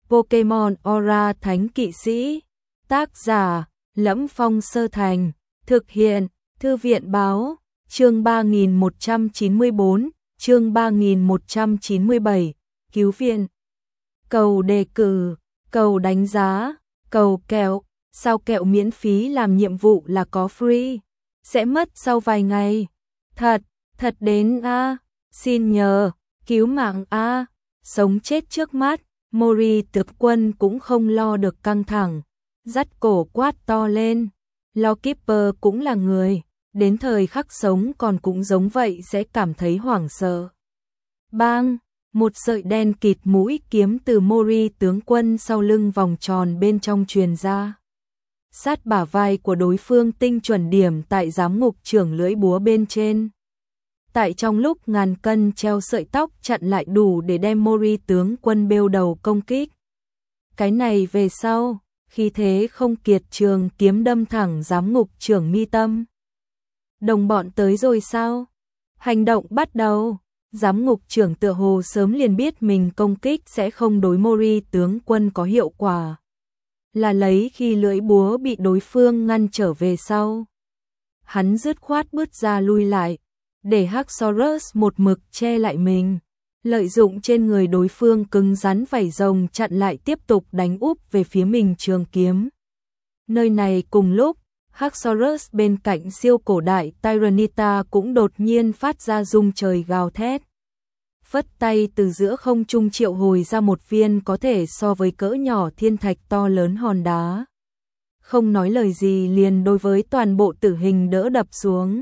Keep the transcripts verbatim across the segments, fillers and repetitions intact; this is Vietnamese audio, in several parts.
Pokemon Aura Thánh Kỵ Sĩ. Tác giả: Lẫm Phong Sơ Thành. Thực hiện: Thư viện Báo. Chương ba nghìn một trăm chín mươi bốn, chương ba nghìn một trăm chín mươi bảy. Cứu viện. Cầu đề cử, cầu đánh giá, cầu kẹo. Sao kẹo miễn phí làm nhiệm vụ là có free? Sẽ mất sau vài ngày. Thật, thật đến a. À. Xin nhờ, cứu mạng a. À. Sống chết trước mắt. Mori tướng quân cũng không lo được căng thẳng, dắt cổ quát to lên. Lawkeeper cũng là người, đến thời khắc sống còn cũng giống vậy sẽ cảm thấy hoảng sợ. Bang, một sợi đen kịt mũi kiếm từ Mori tướng quân sau lưng vòng tròn bên trong truyền ra. Sát bả vai của đối phương tinh chuẩn điểm tại giám ngục trưởng lưỡi búa bên trên. Tại trong lúc ngàn cân treo sợi tóc chặn lại đủ để đem Mori tướng quân bêu đầu công kích. Cái này về sau, khi thế không kiệt trường kiếm đâm thẳng giám ngục trưởng mi tâm. Đồng bọn tới rồi sao? Hành động bắt đầu. Giám ngục trưởng tựa hồ sớm liền biết mình công kích sẽ không đối Mori tướng quân có hiệu quả. Là lấy khi lưỡi búa bị đối phương ngăn trở về sau. Hắn dứt khoát bước ra lui lại, để Haxorus một mực che lại mình, lợi dụng trên người đối phương cứng rắn vảy rồng chặn lại tiếp tục đánh úp về phía mình trường kiếm. Nơi này cùng lúc, Haxorus bên cạnh siêu cổ đại Tyranitar cũng đột nhiên phát ra rung trời gào thét. Phất tay từ giữa không trung triệu hồi ra một viên có thể so với cỡ nhỏ thiên thạch to lớn hòn đá. Không nói lời gì liền đối với toàn bộ tử hình đỡ đập xuống.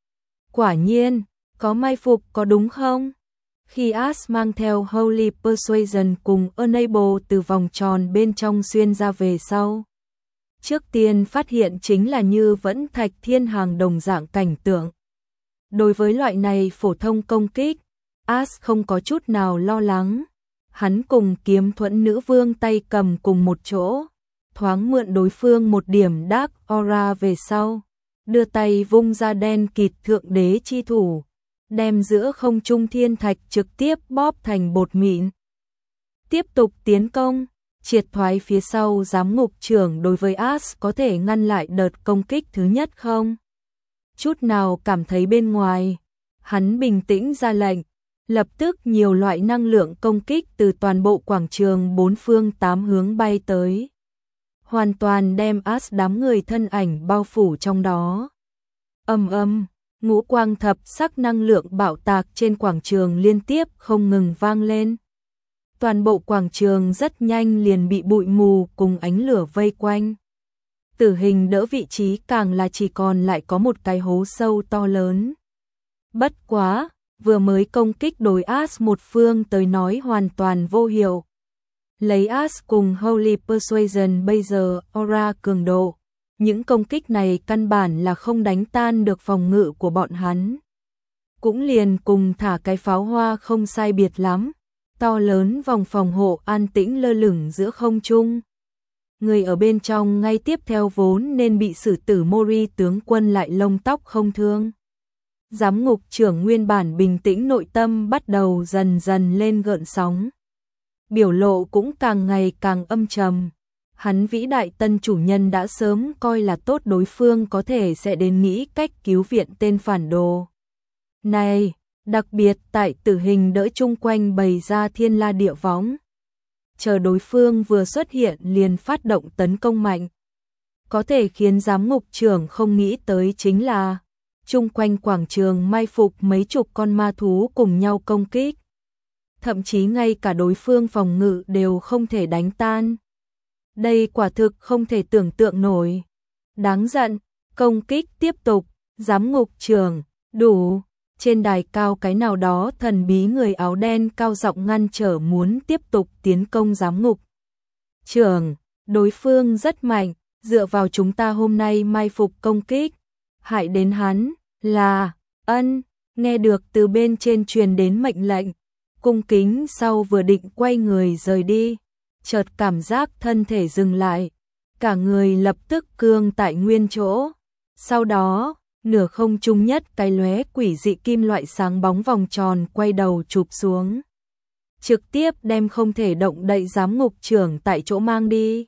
Quả nhiên, có mai phục có đúng không? Khi Ash mang theo Holy Persuasion cùng Enable từ vòng tròn bên trong xuyên ra về sau. Trước tiên phát hiện chính là như vẫn thạch thiên hàng đồng dạng cảnh tượng. Đối với loại này phổ thông công kích, Ash không có chút nào lo lắng. Hắn cùng kiếm thuẫn nữ vương tay cầm cùng một chỗ, thoáng mượn đối phương một điểm Dark Aura về sau. Đưa tay vung ra đen kịt thượng đế chi thủ, đem giữa không trung thiên thạch trực tiếp bóp thành bột mịn. Tiếp tục tiến công, triệt thoái phía sau giám ngục trưởng đối với Ash có thể ngăn lại đợt công kích thứ nhất không? Chút nào cảm thấy bên ngoài, hắn bình tĩnh ra lệnh, lập tức nhiều loại năng lượng công kích từ toàn bộ quảng trường bốn phương tám hướng bay tới. Hoàn toàn đem Ash đám người thân ảnh bao phủ trong đó. Ầm ầm, ngũ quang thập sắc năng lượng bạo tạc trên quảng trường liên tiếp không ngừng vang lên. Toàn bộ quảng trường rất nhanh liền bị bụi mù cùng ánh lửa vây quanh. Tử hình đỡ vị trí càng là chỉ còn lại có một cái hố sâu to lớn. Bất quá, vừa mới công kích đối Ash một phương tới nói hoàn toàn vô hiệu. Lấy Ash cùng Holy Persuasion bây giờ aura cường độ, những công kích này căn bản là không đánh tan được phòng ngự của bọn hắn. Cũng liền cùng thả cái pháo hoa không sai biệt lắm, to lớn vòng phòng hộ an tĩnh lơ lửng giữa không trung. Người ở bên trong ngay tiếp theo vốn nên bị xử tử Mori tướng quân lại lông tóc không thương. Giám ngục trưởng nguyên bản bình tĩnh nội tâm bắt đầu dần dần lên gợn sóng. Biểu lộ cũng càng ngày càng âm trầm. Hắn vĩ đại tân chủ nhân đã sớm coi là tốt đối phương có thể sẽ đến nghĩ cách cứu viện tên phản đồ. Này, đặc biệt tại tử hình đỡ chung quanh bày ra thiên la địa võng. Chờ đối phương vừa xuất hiện liền phát động tấn công mạnh. Có thể khiến giám ngục trưởng không nghĩ tới chính là chung quanh quảng trường mai phục mấy chục con ma thú cùng nhau công kích. Thậm chí ngay cả đối phương phòng ngự đều không thể đánh tan. Đây quả thực không thể tưởng tượng nổi. Đáng giận, công kích tiếp tục, giám ngục trưởng, đủ. Trên đài cao cái nào đó thần bí người áo đen cao giọng ngăn trở muốn tiếp tục tiến công giám ngục trưởng. Đối phương rất mạnh, dựa vào chúng ta hôm nay mai phục công kích. Hại đến hắn, là, ân, nghe được từ bên trên truyền đến mệnh lệnh. Cung kính sau vừa định quay người rời đi, chợt cảm giác thân thể dừng lại, cả người lập tức cương tại nguyên chỗ. Sau đó, nửa không trung nhất cái lóe quỷ dị kim loại sáng bóng vòng tròn quay đầu chụp xuống. trực tiếp đem không thể động đậy giám ngục trưởng tại chỗ mang đi.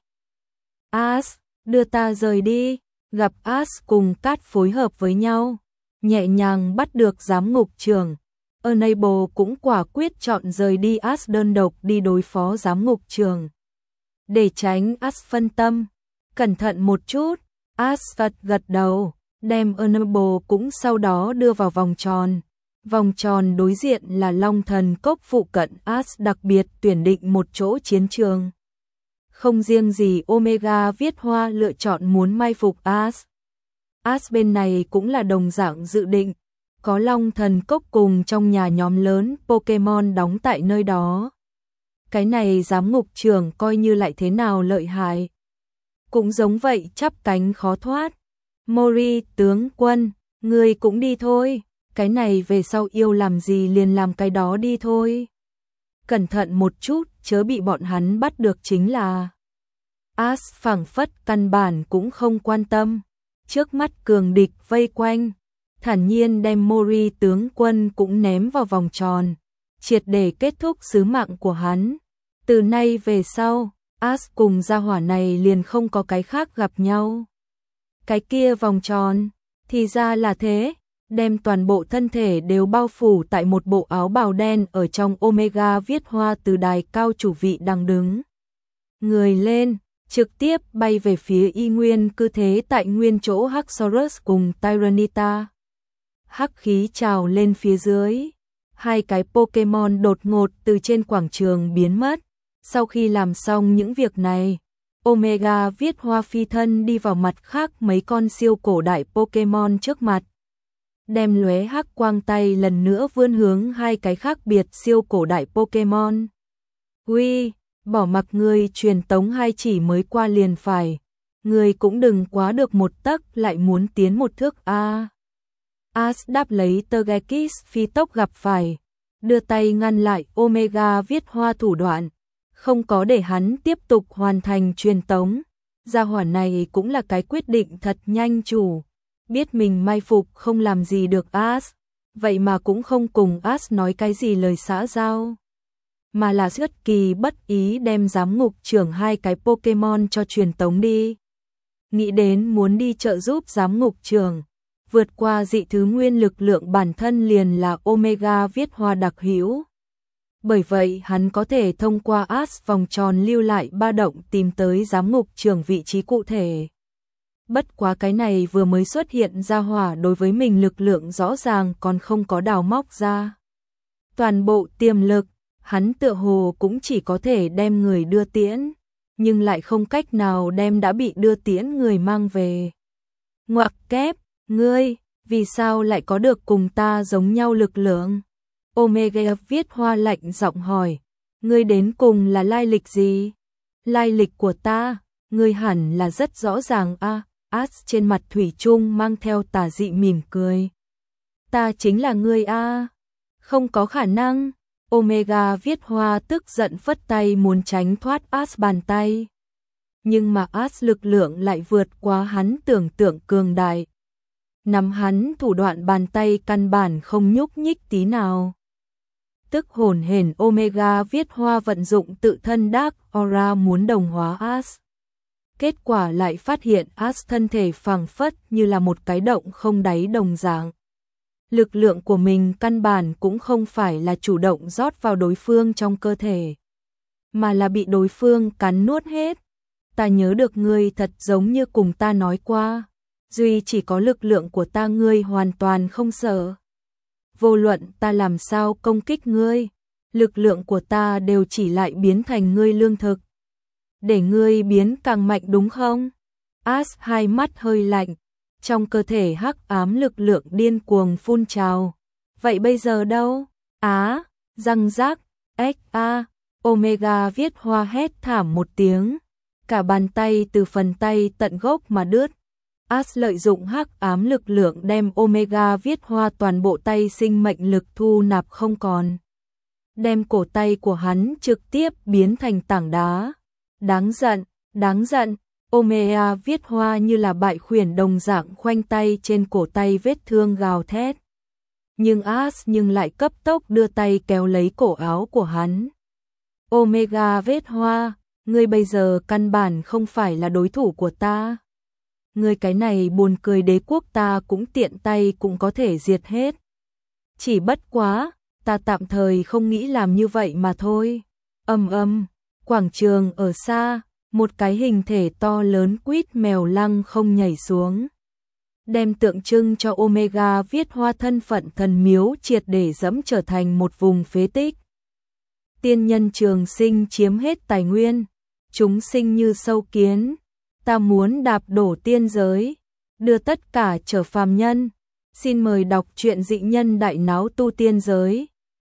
As, đưa ta rời đi. Gặp As cùng Cát phối hợp với nhau, nhẹ nhàng bắt được giám ngục trưởng. Unable cũng quả quyết chọn rời đi As đơn độc đi đối phó giám ngục trưởng. Để tránh As phân tâm, cẩn thận một chút, As gật gật đầu, đem Unable cũng sau đó đưa vào vòng tròn. Vòng tròn đối diện là Long Thần Cốc phụ cận. As đặc biệt tuyển định một chỗ chiến trường. Không riêng gì Omega Viết Hoa lựa chọn muốn mai phục As. As bên này cũng là đồng dạng dự định, có Long Thần Cốc cùng trong nhà nhóm lớn Pokemon đóng tại nơi đó. Cái này giám ngục trưởng coi như lại thế nào lợi hại. Cũng giống vậy chắp cánh khó thoát. Mori tướng quân, ngươi cũng đi thôi, cái này về sau yêu làm gì liền làm cái đó đi thôi. Cẩn thận một chút, chớ bị bọn hắn bắt được chính là. As phảng phất căn bản cũng không quan tâm. Trước mắt cường địch vây quanh, thản nhiên đem Mori tướng quân cũng ném vào vòng tròn, triệt để kết thúc sứ mạng của hắn. Từ nay về sau, As cùng gia hỏa này liền không có cái khác gặp nhau. Cái kia vòng tròn, thì ra là thế, đem toàn bộ thân thể đều bao phủ tại một bộ áo bào đen ở trong Omega Viết Hoa từ đài cao chủ vị đang đứng. Người lên, trực tiếp bay về phía y nguyên cư thế tại nguyên chỗ Haxorus cùng Tyranitar. Hắc khí trào lên phía dưới, hai cái Pokemon đột ngột từ trên quảng trường biến mất. Sau khi làm xong những việc này, Omega Viết Hoa phi thân đi vào mặt khác mấy con siêu cổ đại Pokemon trước mặt. Đem lóe hắc quang tay lần nữa vươn hướng hai cái khác biệt siêu cổ đại Pokemon. Uy, bỏ mặc ngươi truyền tống hai chỉ mới qua liền phải. Ngươi cũng đừng quá được một tấc lại muốn tiến một thước a. As đáp lấy Togekiss phi tốc gặp phải, đưa tay ngăn lại Omega Viết Hoa thủ đoạn, không có để hắn tiếp tục hoàn thành truyền tống. Gia hỏa này cũng là cái quyết định thật nhanh chủ, biết mình mai phục không làm gì được As, vậy mà cũng không cùng As nói cái gì lời xã giao, mà là xuất kỳ bất ý đem giám ngục trưởng hai cái Pokemon cho truyền tống đi. Nghĩ đến muốn đi trợ giúp giám ngục trưởng, vượt qua dị thứ nguyên lực lượng bản thân liền là Omega Viết Hoa đặc hữu. Bởi vậy hắn có thể thông qua As vòng tròn lưu lại ba động tìm tới giám ngục trưởng vị trí cụ thể. Bất quá cái này vừa mới xuất hiện ra hỏa đối với mình lực lượng rõ ràng còn không có đào móc ra. Toàn bộ tiềm lực, hắn tựa hồ cũng chỉ có thể đem người đưa tiễn, nhưng lại không cách nào đem đã bị đưa tiễn người mang về. Ngoặc kép, ngươi, vì sao lại có được cùng ta giống nhau lực lượng? Omega Viết Hoa lạnh giọng hỏi, ngươi đến cùng là lai lịch gì? Lai lịch của ta, ngươi hẳn là rất rõ ràng a. À, As trên mặt thủy chung mang theo tà dị mỉm cười. Ta chính là ngươi a. À. Không có khả năng. Omega Viết Hoa tức giận phất tay muốn tránh thoát As bàn tay. Nhưng mà As lực lượng lại vượt qua hắn tưởng tượng cường đại. Nắm hắn thủ đoạn bàn tay căn bản không nhúc nhích tí nào. Tức hồn hển Omega Viết Hoa vận dụng tự thân Dark Aura muốn đồng hóa As. Kết quả lại phát hiện As thân thể phẳng phất như là một cái động không đáy đồng dạng. Lực lượng của mình căn bản cũng không phải là chủ động rót vào đối phương trong cơ thể, mà là bị đối phương cắn nuốt hết. Ta nhớ được ngươi thật giống như cùng ta nói qua, duy chỉ có lực lượng của ta ngươi hoàn toàn không sợ. Vô luận ta làm sao công kích ngươi, lực lượng của ta đều chỉ lại biến thành ngươi lương thực. Để ngươi biến càng mạnh đúng không? As hai mắt hơi lạnh, trong cơ thể hắc ám lực lượng điên cuồng phun trào. Vậy bây giờ đâu? Á, răng rác, ếch a, Omega Viết Hoa hét thảm một tiếng, cả bàn tay từ phần tay tận gốc mà đứt. As lợi dụng hắc ám lực lượng đem Omega Viết Hoa toàn bộ tay sinh mệnh lực thu nạp không còn. Đem cổ tay của hắn trực tiếp biến thành tảng đá. Đáng giận, đáng giận, Omega Viết Hoa như là bại khuyển đồng dạng khoanh tay trên cổ tay vết thương gào thét. Nhưng As nhưng lại cấp tốc đưa tay kéo lấy cổ áo của hắn. Omega vết hoa, ngươi bây giờ căn bản không phải là đối thủ của ta. Ngươi cái này buồn cười đế quốc ta cũng tiện tay cũng có thể diệt hết. Chỉ bất quá, ta tạm thời không nghĩ làm như vậy mà thôi. Âm âm, quảng trường ở xa, một cái hình thể to lớn quýt mèo lăng không nhảy xuống. Đem tượng trưng cho Omega viết hoa thân phận thần miếu triệt để dẫm trở thành một vùng phế tích. Tiên nhân trường sinh chiếm hết tài nguyên, chúng sinh như sâu kiến, ta muốn đạp đổ tiên giới, đưa tất cả trở phàm nhân. Xin mời đọc truyện dị nhân đại náo tu tiên giới.